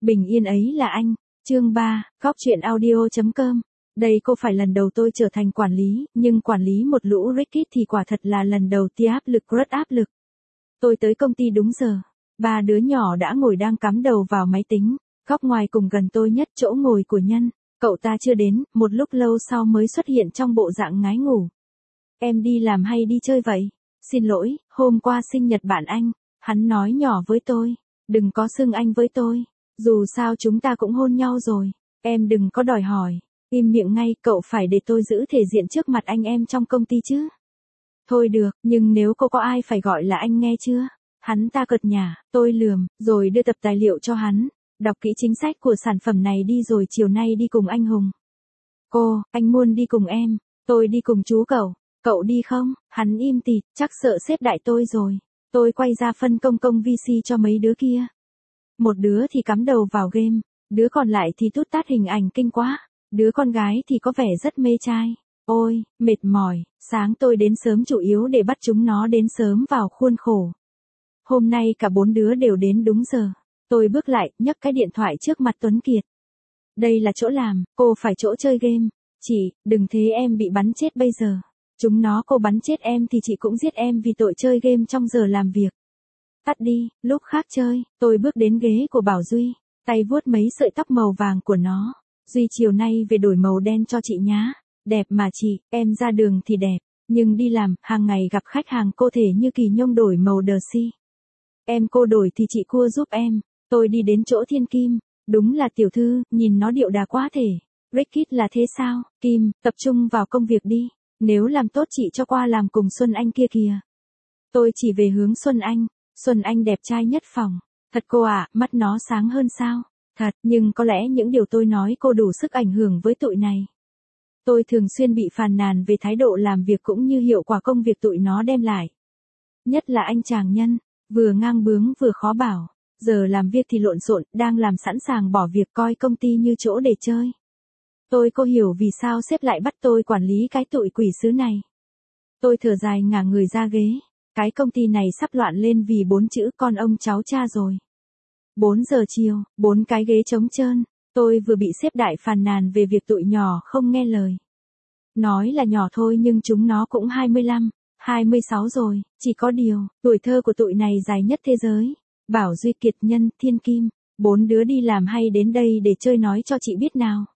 Bình yên ấy là anh. Chương 3, Góc truyện audio.com. Đây không phải lần đầu tôi trở thành quản lý, nhưng quản lý một lũ Rickit thì quả thật là lần đầu tia áp lực rất áp lực. Tôi tới công ty đúng giờ. 3 đứa nhỏ đã ngồi đang cắm đầu vào máy tính. Góc ngoài cùng gần tôi nhất chỗ ngồi của Nhân. Cậu ta chưa đến, một lúc lâu sau mới xuất hiện trong bộ dạng ngái ngủ. Em đi làm hay đi chơi vậy? Xin lỗi, hôm qua sinh nhật bạn anh. Hắn nói nhỏ với tôi. Đừng có xưng anh với tôi. Dù sao chúng ta cũng hôn nhau rồi. Em đừng có đòi hỏi. Im miệng ngay, cậu phải để tôi giữ thể diện trước mặt anh em trong công ty chứ. Thôi được, nhưng nếu cô có ai phải gọi là anh nghe chưa? Hắn ta cợt nhả, tôi lườm, rồi đưa tập tài liệu cho hắn. Đọc kỹ chính sách của sản phẩm này đi rồi chiều nay đi cùng anh Hùng. Cô, anh muốn đi cùng em. Tôi đi cùng chú cậu. Cậu đi không? Hắn im tịt, chắc sợ sếp đại tôi rồi. Tôi quay ra phân công VC cho mấy đứa kia. Một đứa thì cắm đầu vào game, đứa còn lại thì tút tát hình ảnh kinh quá, đứa con gái thì có vẻ rất mê trai. Ôi, mệt mỏi, sáng tôi đến sớm chủ yếu để bắt chúng nó đến sớm vào khuôn khổ. Hôm nay cả 4 đứa đều đến đúng giờ. Tôi bước lại, nhấc cái điện thoại trước mặt Tuấn Kiệt. Đây là chỗ làm, cô phải chỗ chơi game. Chị, đừng thế em bị bắn chết bây giờ. Chúng nó cô bắn chết em thì chị cũng giết em vì tội chơi game trong giờ làm việc. Tắt đi, lúc khác chơi. Tôi bước đến ghế của Bảo Duy, tay vuốt mấy sợi tóc màu vàng của nó. Duy chiều nay về đổi màu đen cho chị nhá. Đẹp mà chị, em ra đường thì đẹp, nhưng đi làm, hàng ngày gặp khách hàng cô thể như Kỳ Nhung đổi màu đờ si. Em cô đổi thì chị cua giúp em. Tôi đi đến chỗ Thiên Kim. Đúng là tiểu thư, nhìn nó điệu đà quá thể. Rickit là thế sao? Kim, tập trung vào công việc đi. Nếu làm tốt chị cho qua làm cùng Xuân Anh kia kìa. Tôi chỉ về hướng Xuân Anh. Xuân Anh đẹp trai nhất phòng. Thật cô ạ, mắt nó sáng hơn sao? Thật, nhưng có lẽ những điều tôi nói cô đủ sức ảnh hưởng với tụi này. Tôi thường xuyên bị phàn nàn về thái độ làm việc cũng như hiệu quả công việc tụi nó đem lại. Nhất là anh chàng Nhân, vừa ngang bướng vừa khó bảo. Giờ làm việc thì lộn xộn, đang làm sẵn sàng bỏ việc coi công ty như chỗ để chơi. Tôi cô hiểu vì sao sếp lại bắt tôi quản lý cái tụi quỷ sứ này. Tôi thở dài ngả người ra ghế. Cái công ty này sắp loạn lên vì 4 chữ con ông cháu cha rồi. 4 giờ chiều, 4 cái ghế trống trơn. Tôi vừa bị sếp đại phàn nàn về việc tụi nhỏ không nghe lời. Nói là nhỏ thôi nhưng chúng nó cũng 25, 26 rồi. Chỉ có điều, tuổi thơ của tụi này dài nhất thế giới. Bảo Duy, Kiệt, Nhân, Thiên Kim. 4 đứa đi làm hay đến đây để chơi nói cho chị biết nào.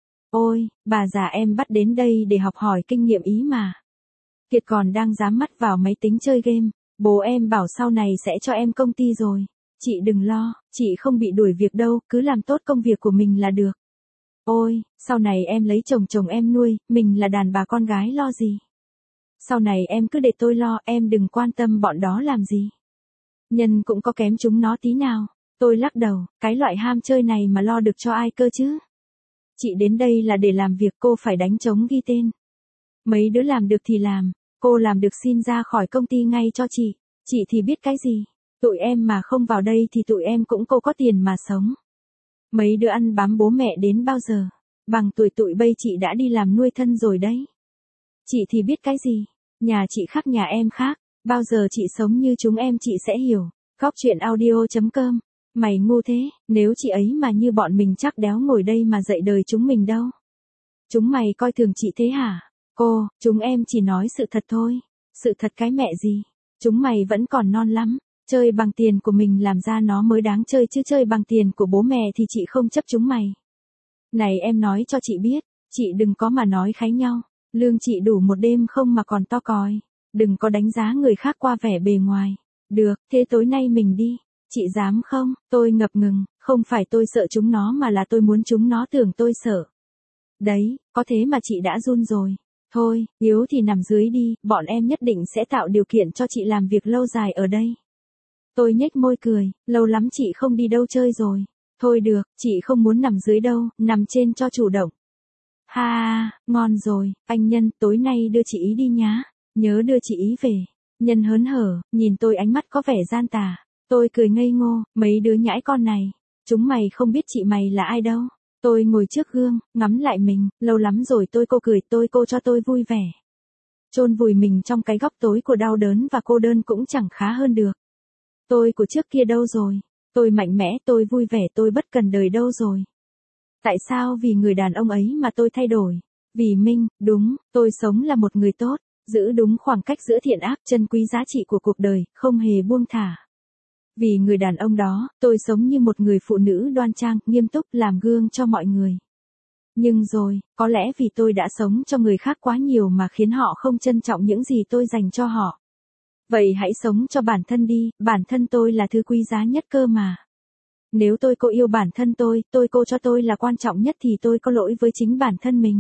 Ôi, bà già em bắt đến đây để học hỏi kinh nghiệm ý mà. Kiệt còn đang dám mắt vào máy tính chơi game. Bố em bảo sau này sẽ cho em công ty rồi. Chị đừng lo, chị không bị đuổi việc đâu, cứ làm tốt công việc của mình là được. Ôi, sau này em lấy chồng em nuôi, mình là đàn bà con gái lo gì. Sau này em cứ để tôi lo, em đừng quan tâm bọn đó làm gì. Nhân cũng có kém chúng nó tí nào. Tôi lắc đầu, cái loại ham chơi này mà lo được cho ai cơ chứ. Chị đến đây là để làm việc, cô phải đánh trống ghi tên. Mấy đứa làm được thì làm, cô làm được xin ra khỏi công ty ngay cho chị. Chị thì biết cái gì. Tụi em mà không vào đây thì tụi em cũng cô có tiền mà sống. Mấy đứa ăn bám bố mẹ đến bao giờ. Bằng tuổi tụi bây chị đã đi làm nuôi thân rồi đấy. Chị thì biết cái gì. Nhà chị khác nhà em khác. Bao giờ chị sống như chúng em chị sẽ hiểu. Góc truyện audio.com. Mày ngu thế, nếu chị ấy mà như bọn mình chắc đéo ngồi đây mà dạy đời chúng mình đâu. Chúng mày coi thường chị thế hả? Cô, chúng em chỉ nói sự thật thôi. Sự thật cái mẹ gì? Chúng mày vẫn còn non lắm. Chơi bằng tiền của mình làm ra nó mới đáng chơi chứ chơi bằng tiền của bố mẹ thì chị không chấp chúng mày. Này em nói cho chị biết, chị đừng có mà nói khái nhau. Lương chị đủ một đêm không mà còn to còi. Đừng có đánh giá người khác qua vẻ bề ngoài. Được, thế tối nay mình đi. Chị dám không? Tôi ngập ngừng, không phải tôi sợ chúng nó mà là tôi muốn chúng nó tưởng tôi sợ. Đấy, có thế mà chị đã run rồi. Thôi, yếu thì nằm dưới đi, bọn em nhất định sẽ tạo điều kiện cho chị làm việc lâu dài ở đây. Tôi nhếch môi cười, lâu lắm chị không đi đâu chơi rồi. Thôi được, chị không muốn nằm dưới đâu, nằm trên cho chủ động. Ha, ngon rồi, anh Nhân, tối nay đưa chị ý đi nhá. Nhớ đưa chị ý về. Nhân hớn hở, nhìn tôi ánh mắt có vẻ gian tà. Tôi cười ngây ngô, mấy đứa nhãi con này. Chúng mày không biết chị mày là ai đâu. Tôi ngồi trước gương, ngắm lại mình, lâu lắm rồi tôi cô cười, tôi cô cho tôi vui vẻ. Chôn vùi mình trong cái góc tối của đau đớn và cô đơn cũng chẳng khá hơn được. Tôi của trước kia đâu rồi? Tôi mạnh mẽ, tôi vui vẻ, tôi bất cần đời đâu rồi. Tại sao vì người đàn ông ấy mà tôi thay đổi? Vì Minh, đúng, tôi sống là một người tốt, giữ đúng khoảng cách giữa thiện ác, trân quý giá trị của cuộc đời, không hề buông thả. Vì người đàn ông đó, tôi sống như một người phụ nữ đoan trang, nghiêm túc, làm gương cho mọi người. Nhưng rồi, có lẽ vì tôi đã sống cho người khác quá nhiều mà khiến họ không trân trọng những gì tôi dành cho họ. Vậy hãy sống cho bản thân đi, bản thân tôi là thứ quý giá nhất cơ mà. Nếu tôi cô yêu bản thân tôi cô cho tôi là quan trọng nhất thì tôi có lỗi với chính bản thân mình.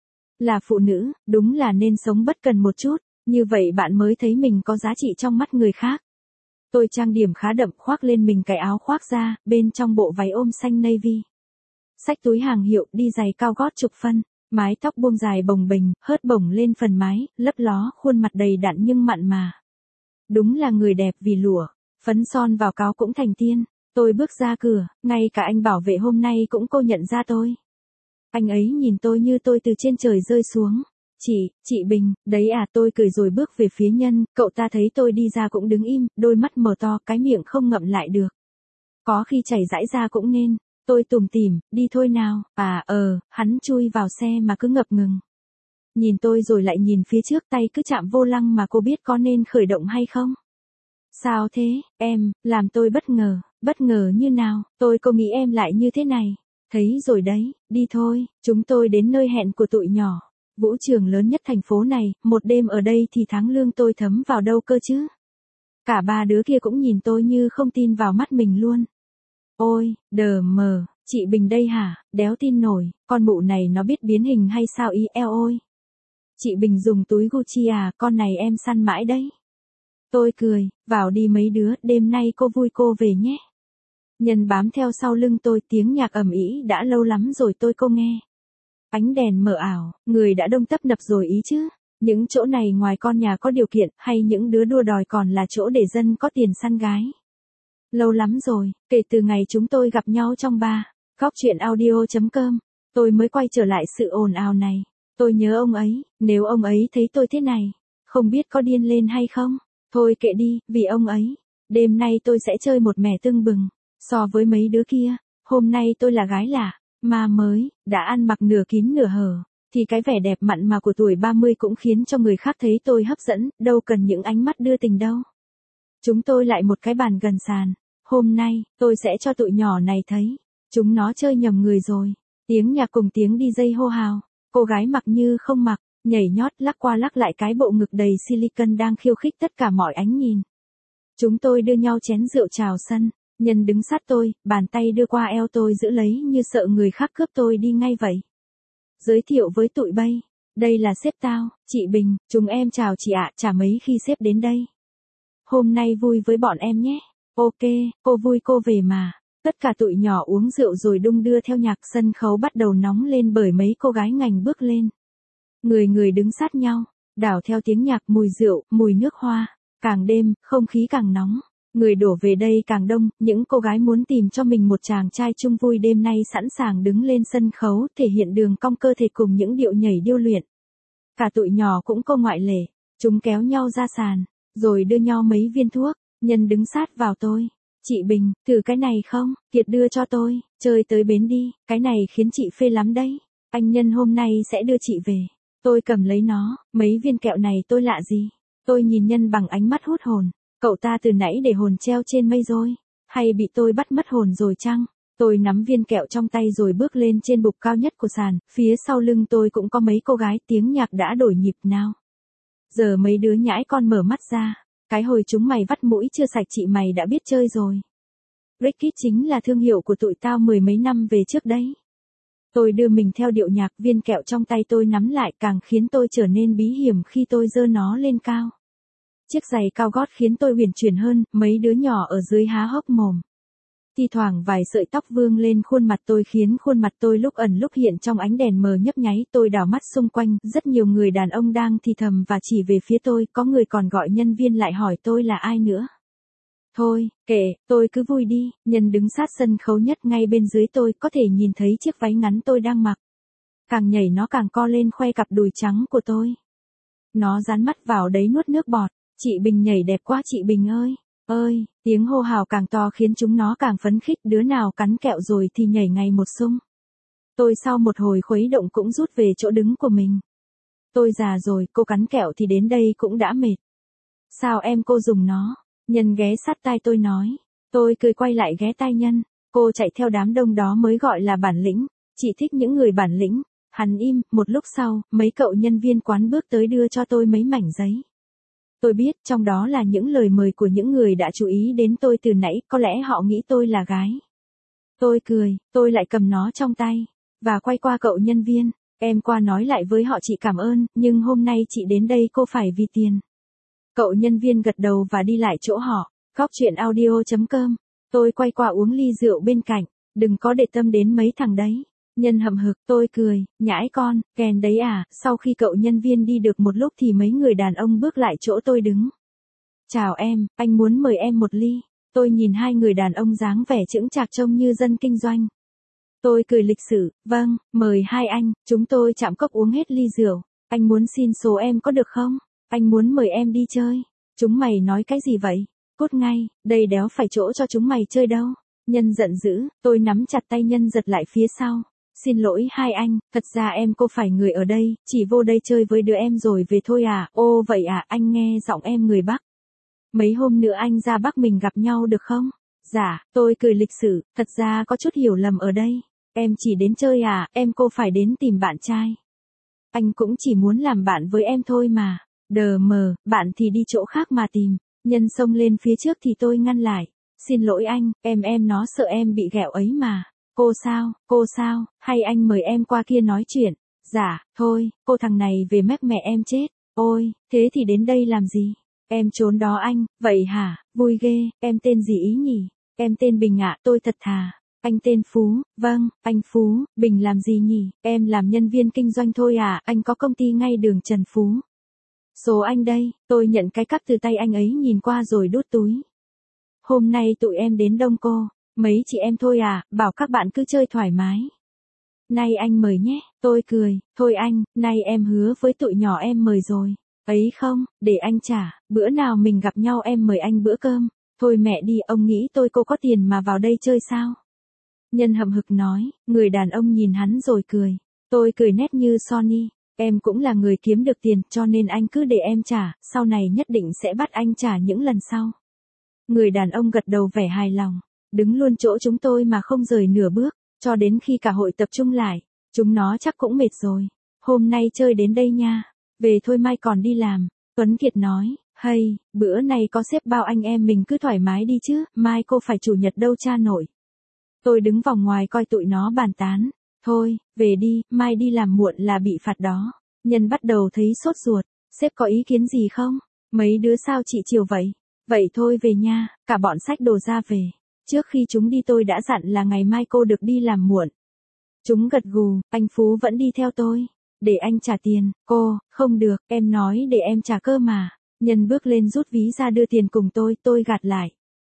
Là phụ nữ, đúng là nên sống bất cần một chút, như vậy bạn mới thấy mình có giá trị trong mắt người khác. Tôi trang điểm khá đậm, khoác lên mình cái áo khoác da, bên trong bộ váy ôm xanh navy. Xách túi hàng hiệu, đi giày cao gót chục phân, mái tóc buông dài bồng bềnh, hớt bổng lên phần mái, lấp ló, khuôn mặt đầy đặn nhưng mặn mà. Đúng là người đẹp vì lụa, phấn son vào cáo cũng thành tiên. Tôi bước ra cửa, ngay cả anh bảo vệ hôm nay cũng cô nhận ra tôi. Anh ấy nhìn tôi như tôi từ trên trời rơi xuống. Chị Bình, đấy à, tôi cười rồi bước về phía Nhân, cậu ta thấy tôi đi ra cũng đứng im, đôi mắt mở to, cái miệng không ngậm lại được. Có khi chảy rãi ra cũng nên. Tôi tủm tỉm, đi thôi nào, hắn chui vào xe mà cứ ngập ngừng. Nhìn tôi rồi lại nhìn phía trước, tay cứ chạm vô lăng mà cô biết có nên khởi động hay không? Sao thế, em, làm tôi bất ngờ như nào, cô nghĩ em lại như thế này. Thấy rồi đấy, đi thôi, chúng tôi đến nơi hẹn của tụi nhỏ. Vũ trường lớn nhất thành phố này, một đêm ở đây thì tháng lương tôi thấm vào đâu cơ chứ? Cả ba đứa kia cũng nhìn tôi như không tin vào mắt mình luôn. Ôi, đờ mờ, chị Bình đây hả, đéo tin nổi, con mụ này nó biết biến hình hay sao ý eo ôi. Chị Bình dùng túi Gucci à, con này em săn mãi đấy. Tôi cười, vào đi mấy đứa, đêm nay cô vui cô về nhé. Nhân bám theo sau lưng tôi, tiếng nhạc ầm ĩ đã lâu lắm rồi cô nghe. Ánh đèn mờ ảo, người đã đông tấp nập rồi ý chứ. Những chỗ này ngoài con nhà có điều kiện hay những đứa đua đòi còn là chỗ để dân có tiền săn gái. Lâu lắm rồi, kể từ ngày chúng tôi gặp nhau trong bar, góc chuyện audio.com, tôi mới quay trở lại sự ồn ào này. Tôi nhớ ông ấy, nếu ông ấy thấy tôi thế này, không biết có điên lên hay không. Thôi kệ đi, vì ông ấy, đêm nay tôi sẽ chơi một mẻ tưng bừng. So với mấy đứa kia, hôm nay tôi là gái lạ, mà mới, đã ăn mặc nửa kín nửa hở, thì cái vẻ đẹp mặn mà của tuổi 30 cũng khiến cho người khác thấy tôi hấp dẫn, đâu cần những ánh mắt đưa tình đâu. Chúng tôi lại một cái bàn gần sàn. Hôm nay, tôi sẽ cho tụi nhỏ này thấy, chúng nó chơi nhầm người rồi. Tiếng nhạc cùng tiếng DJ hô hào, cô gái mặc như không mặc, nhảy nhót lắc qua lắc lại cái bộ ngực đầy silicon đang khiêu khích tất cả mọi ánh nhìn. Chúng tôi đưa nhau chén rượu chào sân, Nhân đứng sát tôi, bàn tay đưa qua eo tôi giữ lấy như sợ người khác cướp tôi đi ngay vậy. Giới thiệu với tụi bay, đây là sếp tao, chị Bình, chúng em chào chị ạ, chả mấy khi sếp đến đây. Hôm nay vui với bọn em nhé. Ok, cô vui cô về mà. Tất cả tụi nhỏ uống rượu rồi đung đưa theo nhạc, sân khấu bắt đầu nóng lên bởi mấy cô gái ngành bước lên. Người người đứng sát nhau, đảo theo tiếng nhạc, mùi rượu, mùi nước hoa. Càng đêm, không khí càng nóng. Người đổ về đây càng đông, những cô gái muốn tìm cho mình một chàng trai chung vui đêm nay sẵn sàng đứng lên sân khấu, thể hiện đường cong cơ thể cùng những điệu nhảy điêu luyện. Cả tụi nhỏ cũng không ngoại lệ, chúng kéo nhau ra sàn, rồi đưa nhau mấy viên thuốc. Nhân đứng sát vào tôi. Chị Bình, thử cái này không? Kiệt đưa cho tôi, chơi tới bến đi, cái này khiến chị phê lắm đấy. Anh Nhân hôm nay sẽ đưa chị về. Tôi cầm lấy nó, mấy viên kẹo này tôi lạ gì? Tôi nhìn Nhân bằng ánh mắt hút hồn. Cậu ta từ nãy để hồn treo trên mây rồi? Hay bị tôi bắt mất hồn rồi chăng? Tôi nắm viên kẹo trong tay rồi bước lên trên bục cao nhất của sàn, phía sau lưng tôi cũng có mấy cô gái, tiếng nhạc đã đổi nhịp nào. Giờ mấy đứa nhãi con mở mắt ra. Cái hồi chúng mày vắt mũi chưa sạch chị mày đã biết chơi rồi. Ricky chính là thương hiệu của tụi tao 10 mấy năm về trước đấy. Tôi đưa mình theo điệu nhạc, viên kẹo trong tay tôi nắm lại càng khiến tôi trở nên bí hiểm khi tôi giơ nó lên cao. Chiếc giày cao gót khiến tôi huyền chuyển hơn, mấy đứa nhỏ ở dưới há hốc mồm. Thi thoảng vài sợi tóc vương lên khuôn mặt tôi khiến khuôn mặt tôi lúc ẩn lúc hiện trong ánh đèn mờ nhấp nháy. Tôi đảo mắt xung quanh, rất nhiều người đàn ông đang thì thầm và chỉ về phía tôi, có người còn gọi nhân viên lại hỏi tôi là ai nữa. Thôi, kệ, tôi cứ vui đi. Nhân đứng sát sân khấu nhất ngay bên dưới tôi, có thể nhìn thấy chiếc váy ngắn tôi đang mặc. Càng nhảy nó càng co lên khoe cặp đùi trắng của tôi. Nó dán mắt vào đấy nuốt nước bọt. Chị Bình nhảy đẹp quá chị Bình ơi. Ơi, tiếng hô hào càng to khiến chúng nó càng phấn khích, đứa nào cắn kẹo rồi thì nhảy ngay một xung. Tôi sau một hồi khuấy động cũng rút về chỗ đứng của mình. Tôi già rồi, cô cắn kẹo thì đến đây cũng đã mệt. Sao em cô dùng nó? Nhân ghé sát tai tôi nói. Tôi cười quay lại ghé tai Nhân. Cô chạy theo đám đông đó mới gọi là bản lĩnh. Chị thích những người bản lĩnh. Hắn im, một lúc sau, mấy cậu nhân viên quán bước tới đưa cho tôi mấy mảnh giấy. Tôi biết trong đó là những lời mời của những người đã chú ý đến tôi từ nãy, có lẽ họ nghĩ tôi là gái. Tôi cười, tôi lại cầm nó trong tay, và quay qua cậu nhân viên. Em qua nói lại với họ chị cảm ơn, nhưng hôm nay chị đến đây cô phải vì tiền. Cậu nhân viên gật đầu và đi lại chỗ họ. Góc chuyện audio.com. Tôi quay qua uống ly rượu bên cạnh. Đừng có để tâm đến mấy thằng đấy. Nhân hậm hực, tôi cười, nhãi con, kèn đấy à. Sau khi cậu nhân viên đi được một lúc thì mấy người đàn ông bước lại chỗ tôi đứng. Chào em, anh muốn mời em một ly. Tôi nhìn hai người đàn ông dáng vẻ chững chạc trông như dân kinh doanh. Tôi cười lịch sự, vâng, mời hai anh, chúng tôi chạm cốc uống hết ly rượu. Anh muốn xin số em có được không? Anh muốn mời em đi chơi. Chúng mày nói cái gì vậy? Cút ngay, đây đéo phải chỗ cho chúng mày chơi đâu. Nhân giận dữ, tôi nắm chặt tay Nhân giật lại phía sau. Xin lỗi hai anh, thật ra em cô phải người ở đây, chỉ vô đây chơi với đứa em rồi về thôi à. Ô vậy à, anh nghe giọng em người Bắc. Mấy hôm nữa anh ra Bắc mình gặp nhau được không? Dạ, tôi cười lịch sự, thật ra có chút hiểu lầm ở đây. Em chỉ đến chơi à, em cô phải đến tìm bạn trai. Anh cũng chỉ muốn làm bạn với em thôi mà. Đờ mờ, bạn thì đi chỗ khác mà tìm. Nhân xông lên phía trước thì tôi ngăn lại. Xin lỗi anh, em nó sợ em bị ghẹo ấy mà. Cô sao, hay anh mời em qua kia nói chuyện. Dạ, thôi, cô thằng này về mép mẹ em chết. Ôi, thế thì đến đây làm gì? Em trốn đó anh, vậy hả, vui ghê, em tên gì ý nhỉ? Em tên Bình ạ, tôi thật thà. Anh tên Phú, vâng, anh Phú, Bình làm gì nhỉ? Em làm nhân viên kinh doanh thôi à, anh có công ty ngay đường Trần Phú. Số anh đây, tôi nhận cái cắp từ tay anh ấy nhìn qua rồi đút túi. Hôm nay tụi em đến đông cô, mấy chị em thôi à, bảo các bạn cứ chơi thoải mái. Nay anh mời nhé, tôi cười, thôi anh, nay em hứa với tụi nhỏ em mời rồi. Ấy không, để anh trả, bữa nào mình gặp nhau em mời anh bữa cơm. Thôi mẹ đi, ông nghĩ cô có tiền mà vào đây chơi sao? Nhân hậm hực nói, người đàn ông nhìn hắn rồi cười. Tôi cười nét như Sony, em cũng là người kiếm được tiền, cho nên anh cứ để em trả, sau này nhất định sẽ bắt anh trả những lần sau. Người đàn ông gật đầu vẻ hài lòng, đứng luôn chỗ chúng tôi mà không rời nửa bước, cho đến khi cả hội tập trung lại. Chúng nó chắc cũng mệt rồi. Hôm nay chơi đến đây nha, về thôi mai còn đi làm. Tuấn Kiệt nói, hay, bữa này có sếp bao anh em mình cứ thoải mái đi chứ, mai cô phải chủ nhật đâu cha nội. Tôi đứng vòng ngoài coi tụi nó bàn tán. Thôi, về đi, mai đi làm muộn là bị phạt đó. Nhân bắt đầu thấy sốt ruột. Sếp có ý kiến gì không? Mấy đứa sao chị chiều vậy? Vậy thôi về nha, cả bọn xách đồ ra về. Trước khi chúng đi tôi đã dặn là ngày mai cô được đi làm muộn. Chúng gật gù, anh Phú vẫn đi theo tôi. Để anh trả tiền, cô, không được, em nói để em trả cơ mà. Nhân bước lên rút ví ra đưa tiền cùng tôi gạt lại.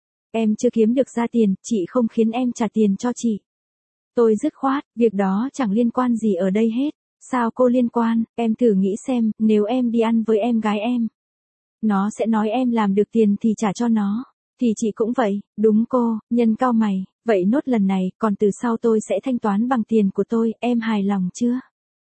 Em chưa kiếm được ra tiền, chị không khiến em trả tiền cho chị. Tôi dứt khoát, việc đó chẳng liên quan gì ở đây hết. Sao cô liên quan, em thử nghĩ xem, nếu em đi ăn với em gái em. Nó sẽ nói em làm được tiền thì trả cho nó. Thì chị cũng vậy, đúng cô, Nhân cau mày, vậy nốt lần này, còn từ sau tôi sẽ thanh toán bằng tiền của tôi, em hài lòng chưa?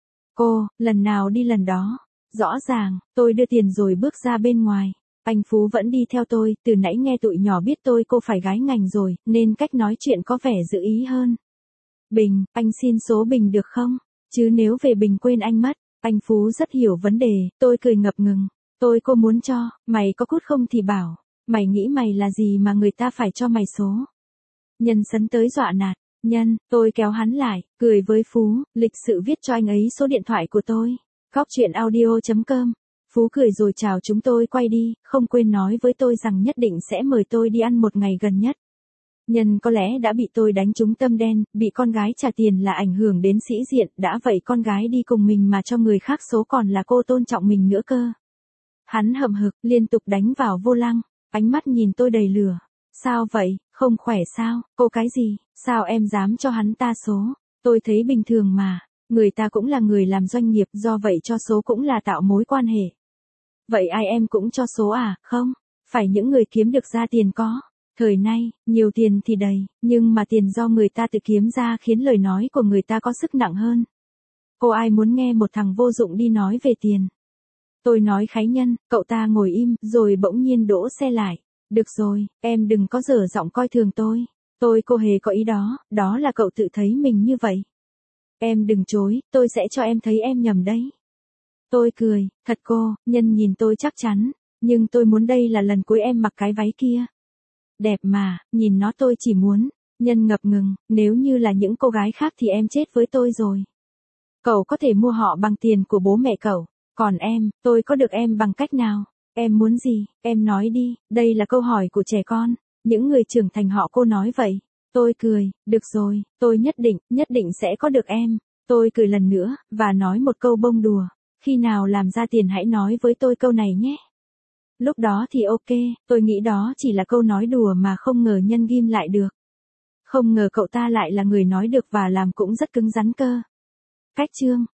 Cô, lần nào đi lần đó. Rõ ràng, tôi đưa tiền rồi bước ra bên ngoài. Anh Phú vẫn đi theo tôi, từ nãy nghe tụi nhỏ biết cô phải gái ngành rồi, nên cách nói chuyện có vẻ giữ ý hơn. Bình, anh xin số Bình được không? Chứ nếu về Bình quên anh mất. Anh Phú rất hiểu vấn đề, tôi cười ngập ngừng. Cô muốn cho, mày có cút không thì bảo. Mày nghĩ mày là gì mà người ta phải cho mày số? Nhân sấn tới dọa nạt. Nhân, tôi kéo hắn lại, cười với Phú, lịch sự viết cho anh ấy số điện thoại của tôi. Góc chuyện audio.com. Phú cười rồi chào chúng tôi quay đi, không quên nói với tôi rằng nhất định sẽ mời tôi đi ăn một ngày gần nhất. Nhân có lẽ đã bị tôi đánh trúng tâm đen, bị con gái trả tiền là ảnh hưởng đến sĩ diện, đã vậy con gái đi cùng mình mà cho người khác số còn là cô tôn trọng mình nữa cơ. Hắn hậm hực, liên tục đánh vào vô lăng, ánh mắt nhìn tôi đầy lửa. Sao vậy, không khỏe sao, cô cái gì, sao em dám cho hắn ta số, tôi thấy bình thường mà, người ta cũng là người làm doanh nghiệp, do vậy cho số cũng là tạo mối quan hệ. Vậy ai em cũng cho số à, không, Phải những người kiếm được ra tiền có. Thời nay, nhiều tiền thì đầy, nhưng mà tiền do người ta tự kiếm ra khiến lời nói của người ta có sức nặng hơn. Cô ai muốn nghe một thằng vô dụng đi nói về tiền. Tôi nói khái nhân, cậu ta ngồi im, rồi bỗng nhiên đỗ xe lại. Được rồi, em đừng có dở giọng coi thường tôi. Tôi cô hề có ý đó, đó là cậu tự thấy mình như vậy. Em đừng chối, tôi sẽ cho em thấy em nhầm đấy. Tôi cười, thật cô, Nhân nhìn tôi chắc chắn, nhưng tôi muốn đây là lần cuối em mặc cái váy kia. Đẹp mà, nhìn nó tôi chỉ muốn. Nhân ngập ngừng, nếu như là những cô gái khác thì em chết với tôi rồi. Cậu có thể mua họ bằng tiền của bố mẹ cậu, còn em, tôi có được em bằng cách nào? Em muốn gì, em nói đi, đây là câu hỏi của trẻ con, những người trưởng thành họ cô nói vậy. Tôi cười, được rồi, tôi nhất định sẽ có được em. Tôi cười lần nữa, và nói một câu bông đùa, khi nào làm ra tiền hãy nói với tôi câu này nhé. Lúc đó thì ok, tôi nghĩ đó chỉ là câu nói đùa mà không ngờ Nhân ghim lại được. Không ngờ cậu ta lại là người nói được và làm cũng rất cứng rắn cơ. Cách chương